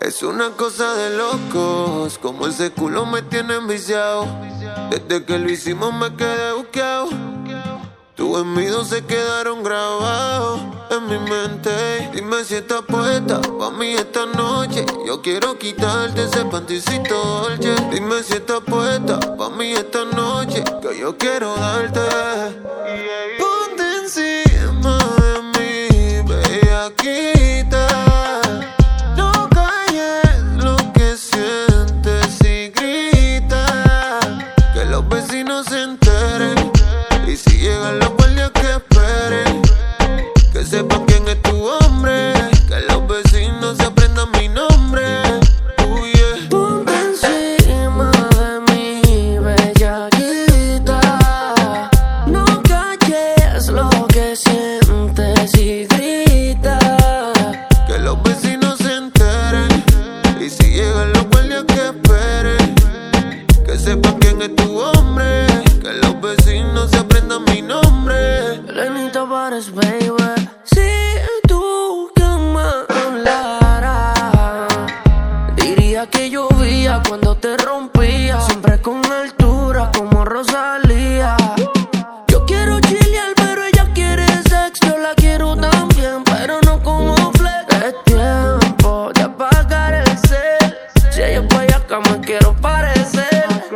Es una cosa de locos, como ese culo me tiene enviciado. Desde que lo hicimos me quedé buqueado. Tus envidios se quedaron grabados en mi mente. Dime si estás puesta pa' mí esta noche. Yo quiero quitarte ese panticito dolce. Dime si estás puesta pa' mí esta noche, que yo quiero darte. Ponte encima de mí, bellaquita. No calles lo que sientes y grita. Que los vecinos se enteren. Y si llegan los guardias que esperen, que sepan quién es tu hombre, que los vecinos se aprendan mi nombre. Yeah. Ponte encima de mí, bellaquita. No calles lo que sientes y grita. Que los vecinos se enteren. Y si llegan los guardias que esperen, que sepan quién es tu hombre, que los vecinos se aprendan mi nombre. Lenita Pares, baby. Si tú que me hablaras, diría que llovía cuando te rompía. Siempre con altura como Rosalía. Yo quiero chilear, pero ella quiere sex. Yo la quiero también, pero no como flex. Es tiempo de apagar el cel. Si ella es guayaca me quiero parecer.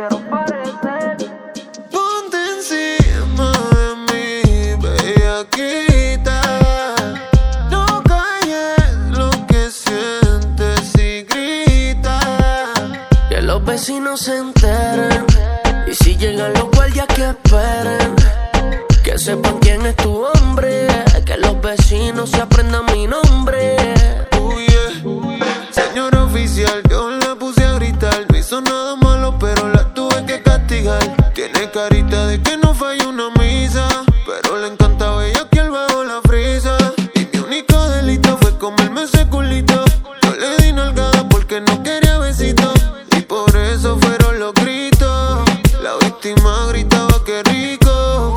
Ponte encima de mí, bellaquita. No calles lo que sientes y grita. Que los vecinos se enteren. Y si llegan los guardias que esperen, que sepan quién es tu hombre, que los vecinos se aprendan mi nombre. Yeah. Señor oficial, yo la puse a gritar. No hizo nada malo, pero la tuve que castigar. Tiene carita de que no falla una misa, pero le encanta bellaquear bajo la frisa. Y mi único delito fue comerme ese culito. Yo le di nalgada porque no quería besito, y por eso fueron los gritos. La víctima gritaba que rico.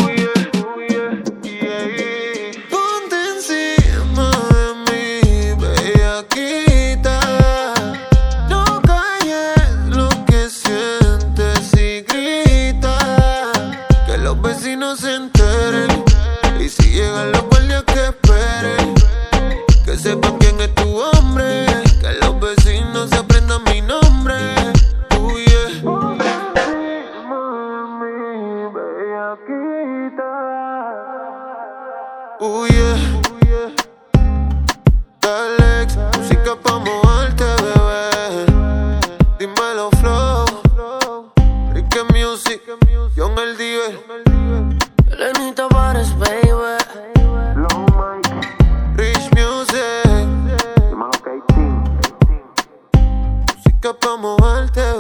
Ponte encima de mí, bellaquita. No calles lo que sientes y grita. Que los vecinos se enteren. Y si llegan los guardias que esperen, que sepan quién es tu hombre, que los vecinos se aprendan mi nombre. Yeah. Yeah. Alex, música pa' moverte, bebé. Dímelo, flow. Ricky Music, John el Diver. Lenita Pares, baby. Rich Music. Música pa' moverte, bebé.